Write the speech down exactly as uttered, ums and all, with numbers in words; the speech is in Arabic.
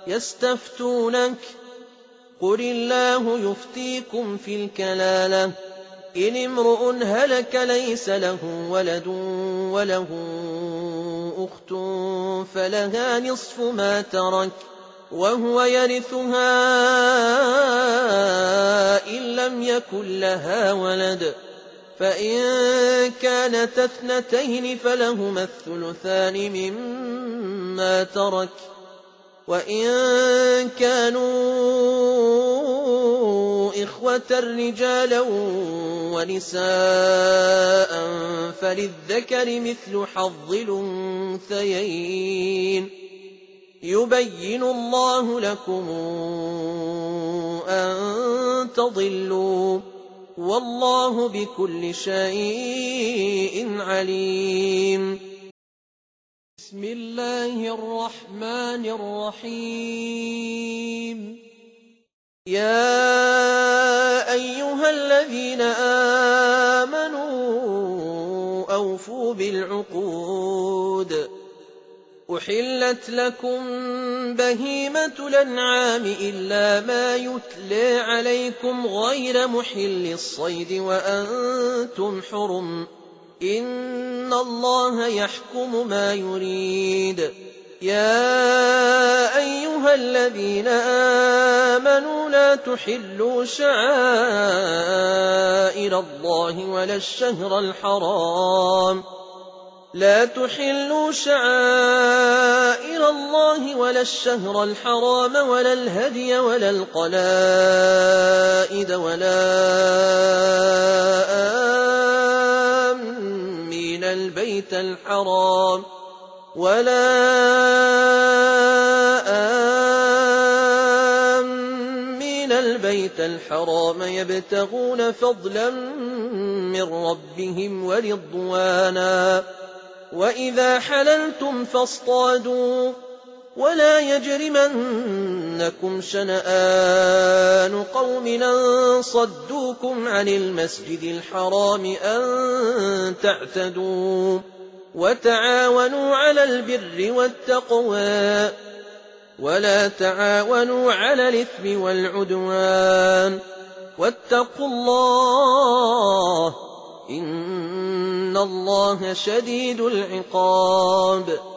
يستفتونك قل الله يفتيكم في الكلالة إن امرؤ هلك ليس له ولد وله أخت فلها نصف ما ترك وهو يرثها إن لم يكن لها ولد فإن كانت اثنتين فلهما الثلثان مما ترك وإن كانوا إخوة رجالا ونساء فللذكر مثل حظ الأنثيين يبين الله لكم أن تضلوا والله بكل شيء عليم. بسم الله الرحمن الرحيم. يا أيها الذين آمنوا أوفوا بالعقود أحلت لكم بهيمة الأنعام إلا ما يتلى عليكم غير محل الصيد وأنتم حرم إن الله يحكم ما يريد. يا أيها الذين آمنوا لا تحلوا شعائر الله ولا الشهر الحرام لا تحلوا شعائر الله ولا الشهر الحرام ولا الهدي ولا القلائد ولا آمين البيت الحرام ولا آمين البيت الحرام يبتغون فضلا من ربهم ورضوانا وإذا حللتم فاصطادوا ولا يجرمنكم شنآن قوم أن صدوكم عن المسجد الحرام أن تعتدوا وتعاونوا على البر والتقوى ولا تعاونوا على الإثم والعدوان واتقوا الله إن الله شديد العقاب.